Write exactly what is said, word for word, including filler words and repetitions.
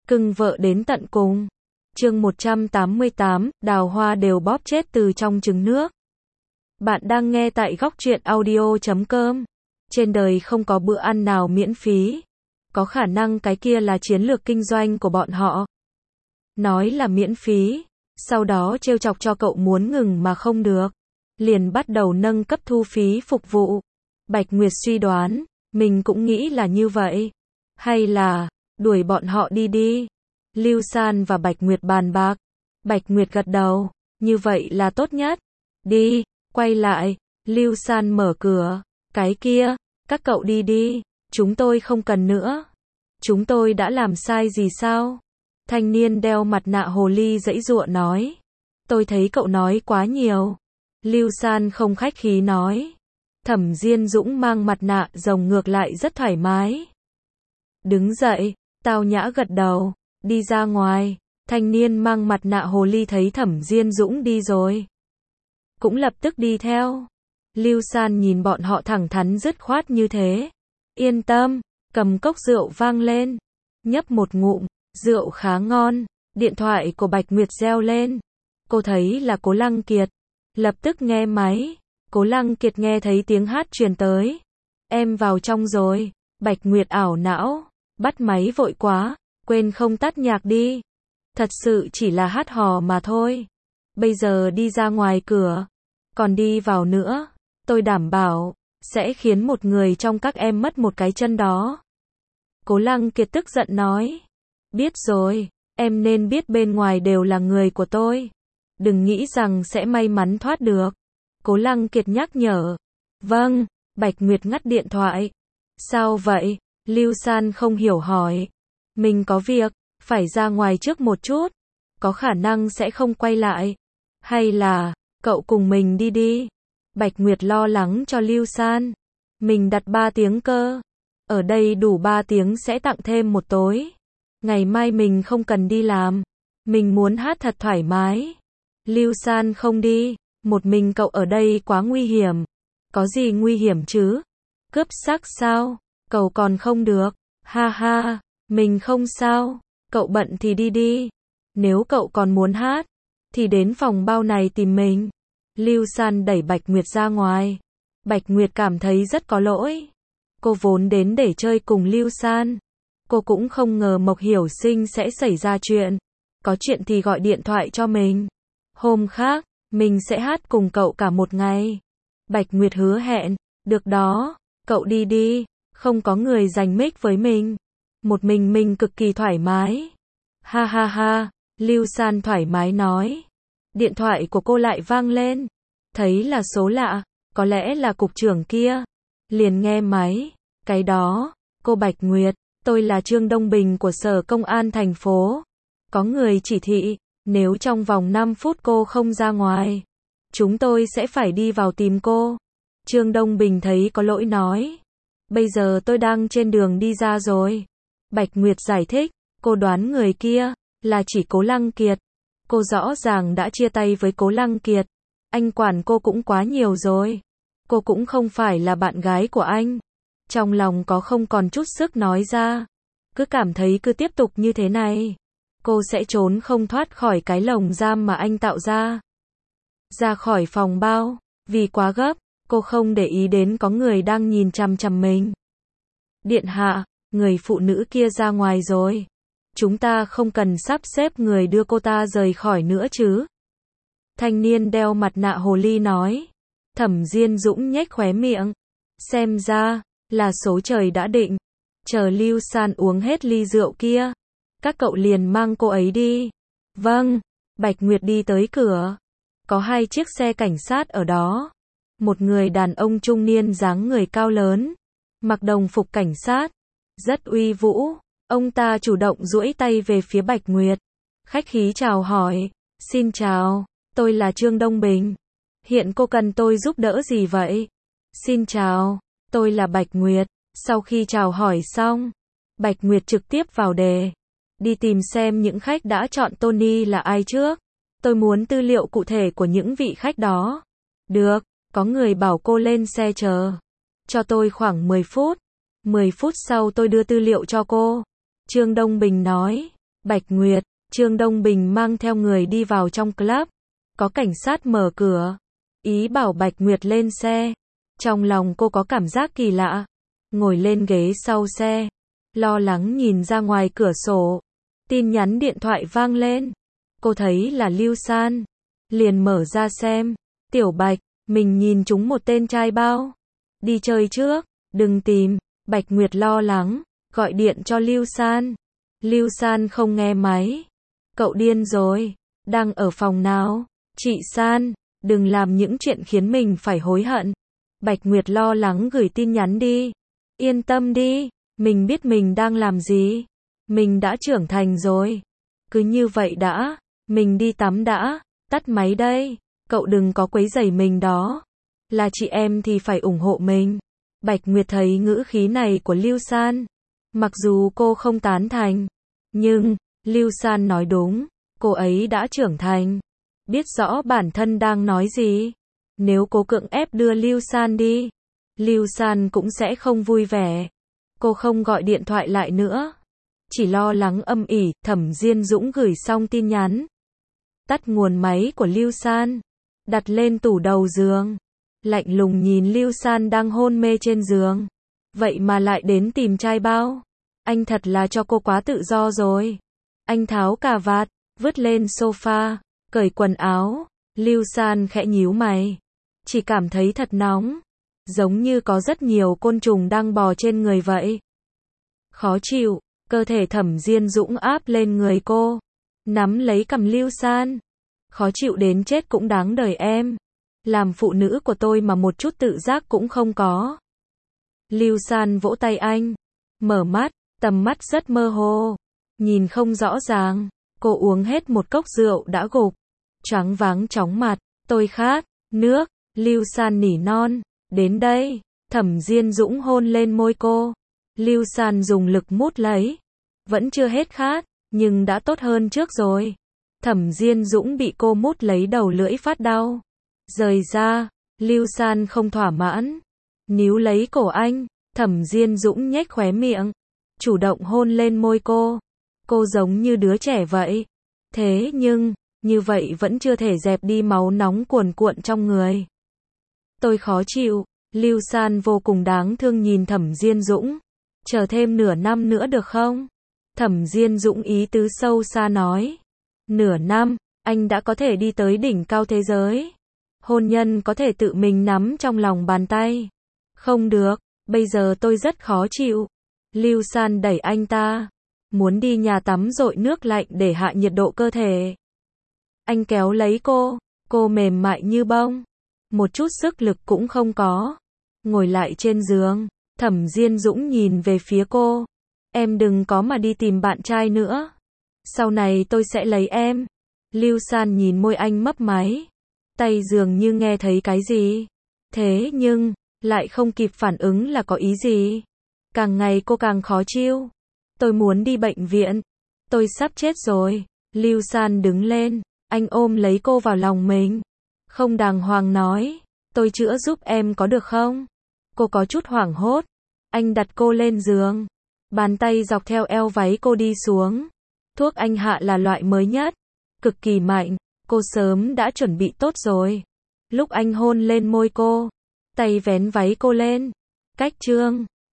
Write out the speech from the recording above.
cưng vợ đến tận cùng. Chương một trăm tám mươi tám, đào hoa đều bóp chết từ trong trứng nước. Bạn đang nghe tại góc truyện audio chấm com. Trên đời không có bữa ăn nào miễn phí. Có khả năng cái kia là chiến lược kinh doanh của bọn họ. Nói là miễn phí, sau đó trêu chọc cho cậu muốn ngừng mà không được. Liền bắt đầu nâng cấp thu phí phục vụ. Bạch Nguyệt suy đoán, mình cũng nghĩ là như vậy. Hay là, đuổi bọn họ đi đi. Lưu San và Bạch Nguyệt bàn bạc. Bạch Nguyệt gật đầu, như vậy là tốt nhất. Đi, quay lại, Lưu San mở cửa. Cái kia, các cậu đi đi, chúng tôi không cần nữa. Chúng tôi đã làm sai gì sao? Thanh niên đeo mặt nạ hồ ly giãy giụa nói. Tôi thấy cậu nói quá nhiều. Lưu San không khách khí nói. Thẩm Diên Dũng mang mặt nạ rồng ngược lại rất thoải mái. Đứng dậy, tao nhã gật đầu, đi ra ngoài. Thanh niên mang mặt nạ hồ ly thấy Thẩm Diên Dũng đi rồi, cũng lập tức đi theo. Lưu San nhìn bọn họ thẳng thắn dứt khoát như thế. Yên tâm, cầm cốc rượu vang lên. Nhấp một ngụm, rượu khá ngon. Điện thoại của Bạch Nguyệt reo lên. Cô thấy là Cố Lăng Kiệt. Lập tức nghe máy. Cố Lăng Kiệt nghe thấy tiếng hát truyền tới. Em vào trong rồi. Bạch Nguyệt ảo não. Bắt máy vội quá. Quên không tắt nhạc đi. Thật sự chỉ là hát hò mà thôi. Bây giờ đi ra ngoài cửa. Còn đi vào nữa. Tôi đảm bảo, sẽ khiến một người trong các em mất một cái chân đó. Cố Lăng Kiệt tức giận nói. Biết rồi, em nên biết bên ngoài đều là người của tôi. Đừng nghĩ rằng sẽ may mắn thoát được. Cố Lăng Kiệt nhắc nhở. Vâng, Bạch Nguyệt ngắt điện thoại. Sao vậy? Lưu San không hiểu hỏi. Mình có việc, phải ra ngoài trước một chút. Có khả năng sẽ không quay lại. Hay là, cậu cùng mình đi đi. Bạch Nguyệt lo lắng cho Lưu San. Mình đặt ba tiếng cơ. Ở đây đủ ba tiếng sẽ tặng thêm một tối. Ngày mai mình không cần đi làm. Mình muốn hát thật thoải mái. Lưu San không đi. Một mình cậu ở đây quá nguy hiểm. Có gì nguy hiểm chứ? Cướp sắc sao? Cậu còn không được. Ha ha, mình không sao. Cậu bận thì đi đi. Nếu cậu còn muốn hát, thì đến phòng bao này tìm mình. Lưu San đẩy Bạch Nguyệt ra ngoài. Bạch Nguyệt cảm thấy rất có lỗi. Cô vốn đến để chơi cùng Lưu San. Cô cũng không ngờ Mộc Hiểu Sinh sẽ xảy ra chuyện. Có chuyện thì gọi điện thoại cho mình. Hôm khác, mình sẽ hát cùng cậu cả một ngày. Bạch Nguyệt hứa hẹn. Được đó, cậu đi đi. Không có người giành mic với mình. Một mình mình cực kỳ thoải mái. Ha ha ha, Lưu San thoải mái nói. Điện thoại của cô lại vang lên. Thấy là số lạ, có lẽ là cục trưởng kia. Liền nghe máy. Cái đó, cô Bạch Nguyệt, tôi là Trương Đông Bình của Sở Công an thành phố. Có người chỉ thị, nếu trong vòng năm phút cô không ra ngoài, chúng tôi sẽ phải đi vào tìm cô. Trương Đông Bình thấy có lỗi nói. Bây giờ tôi đang trên đường đi ra rồi. Bạch Nguyệt giải thích, cô đoán người kia là chỉ Cố Lăng Kiệt. Cô rõ ràng đã chia tay với Cố Lăng Kiệt. Anh quản cô cũng quá nhiều rồi. Cô cũng không phải là bạn gái của anh. Trong lòng có không còn chút sức nói ra. Cứ cảm thấy cứ tiếp tục như thế này, cô sẽ trốn không thoát khỏi cái lồng giam mà anh tạo ra. Ra khỏi phòng bao, vì quá gấp, cô không để ý đến có người đang nhìn chằm chằm mình. Điện hạ, người phụ nữ kia ra ngoài rồi. Chúng ta không cần sắp xếp người đưa cô ta rời khỏi nữa chứ? Thanh niên đeo mặt nạ hồ ly nói. Thẩm Diên Dũng nhếch khóe miệng. Xem ra, là số trời đã định. Chờ Lưu San uống hết ly rượu kia. Các cậu liền mang cô ấy đi. Vâng, Bạch Nguyệt đi tới cửa. Có hai chiếc xe cảnh sát ở đó. Một người đàn ông trung niên dáng người cao lớn. Mặc đồng phục cảnh sát. Rất uy vũ. Ông ta chủ động duỗi tay về phía Bạch Nguyệt. Khách khí chào hỏi. Xin chào, tôi là Trương Đông Bình. Hiện cô cần tôi giúp đỡ gì vậy? Xin chào, tôi là Bạch Nguyệt. Sau khi chào hỏi xong, Bạch Nguyệt trực tiếp vào đề. Đi tìm xem những khách đã chọn Tony là ai trước. Tôi muốn tư liệu cụ thể của những vị khách đó. Được, có người bảo cô lên xe chờ. Cho tôi khoảng mười phút. mười phút sau tôi đưa tư liệu cho cô. Trương Đông Bình nói. Bạch Nguyệt, Trương Đông Bình mang theo người đi vào trong club. Có cảnh sát mở cửa. Ý bảo Bạch Nguyệt lên xe. Trong lòng cô có cảm giác kỳ lạ. Ngồi lên ghế sau xe. Lo lắng nhìn ra ngoài cửa sổ. Tin nhắn điện thoại vang lên. Cô thấy là Lưu San. Liền mở ra xem. Tiểu Bạch, mình nhìn trúng một tên trai bao. Đi chơi trước, đừng tìm. Bạch Nguyệt lo lắng. Gọi điện cho Lưu San. Lưu San không nghe máy. Cậu điên rồi. Đang ở phòng nào? Chị San, đừng làm những chuyện khiến mình phải hối hận. Bạch Nguyệt lo lắng gửi tin nhắn đi. Yên tâm đi, mình biết mình đang làm gì. Mình đã trưởng thành rồi. Cứ như vậy đã, mình đi tắm đã, tắt máy đây. Cậu đừng có quấy rầy mình đó. Là chị em thì phải ủng hộ mình. Bạch Nguyệt thấy ngữ khí này của Lưu San. Mặc dù cô không tán thành, nhưng, Lưu San nói đúng, cô ấy đã trưởng thành. Biết rõ bản thân đang nói gì. Nếu cô cưỡng ép đưa Lưu San đi, Lưu San cũng sẽ không vui vẻ. Cô không gọi điện thoại lại nữa. Chỉ lo lắng âm ỉ. Thẩm Diên Dũng gửi xong tin nhắn. Tắt nguồn máy của Lưu San. Đặt lên tủ đầu giường. Lạnh lùng nhìn Lưu San đang hôn mê trên giường. Vậy mà lại đến tìm trai bao. Anh thật là cho cô quá tự do rồi. Anh tháo cà vạt, vứt lên sofa, cởi quần áo. Lưu San khẽ nhíu mày. Chỉ cảm thấy thật nóng. Giống như có rất nhiều côn trùng đang bò trên người vậy. Khó chịu, cơ thể Thẩm Diên Dũng áp lên người cô. Nắm lấy cằm Lưu San. Khó chịu đến chết cũng đáng đời em. Làm phụ nữ của tôi mà một chút tự giác cũng không có. Lưu San vỗ tay anh. Mở mắt, tầm mắt rất mơ hồ. Nhìn không rõ ràng. Cô uống hết một cốc rượu đã gục. Choáng váng chóng mặt. Tôi khát, nước. Lưu San nỉ non. Đến đây. Thẩm Diên Dũng hôn lên môi cô. Lưu San dùng lực mút lấy. Vẫn chưa hết khát, nhưng đã tốt hơn trước rồi. Thẩm Diên Dũng bị cô mút lấy đầu lưỡi phát đau. Rời ra. Lưu San không thỏa mãn. Níu lấy cổ anh. Thẩm Diên Dũng nhếch khóe miệng. Chủ động hôn lên môi cô. Cô giống như đứa trẻ vậy. Thế nhưng, như vậy vẫn chưa thể dẹp đi máu nóng cuồn cuộn trong người. Tôi khó chịu. Lưu San vô cùng đáng thương nhìn Thẩm Diên Dũng. Chờ thêm nửa năm nữa được không? Thẩm Diên Dũng ý tứ sâu xa nói. Nửa năm, anh đã có thể đi tới đỉnh cao thế giới. Hôn nhân có thể tự mình nắm trong lòng bàn tay. Không được, bây giờ tôi rất khó chịu. Lưu San đẩy anh ta. Muốn đi nhà tắm dội nước lạnh để hạ nhiệt độ cơ thể. Anh kéo lấy cô. Cô mềm mại như bông. Một chút sức lực cũng không có. Ngồi lại trên giường. Thẩm Diên Dũng nhìn về phía cô. Em đừng có mà đi tìm bạn trai nữa. Sau này tôi sẽ lấy em. Lưu San nhìn môi anh mấp máy. Tay dường như nghe thấy cái gì. Thế nhưng, lại không kịp phản ứng là có ý gì. Càng ngày cô càng khó chịu. Tôi muốn đi bệnh viện. Tôi sắp chết rồi. Lưu San đứng lên. Anh ôm lấy cô vào lòng mình. Không đàng hoàng nói. Tôi chữa giúp em có được không? Cô có chút hoảng hốt. Anh đặt cô lên giường. Bàn tay dọc theo eo váy cô đi xuống. Thuốc anh hạ là loại mới nhất. Cực kỳ mạnh. Cô sớm đã chuẩn bị tốt rồi. Lúc anh hôn lên môi cô. Tay vén váy cô lên. Cách chương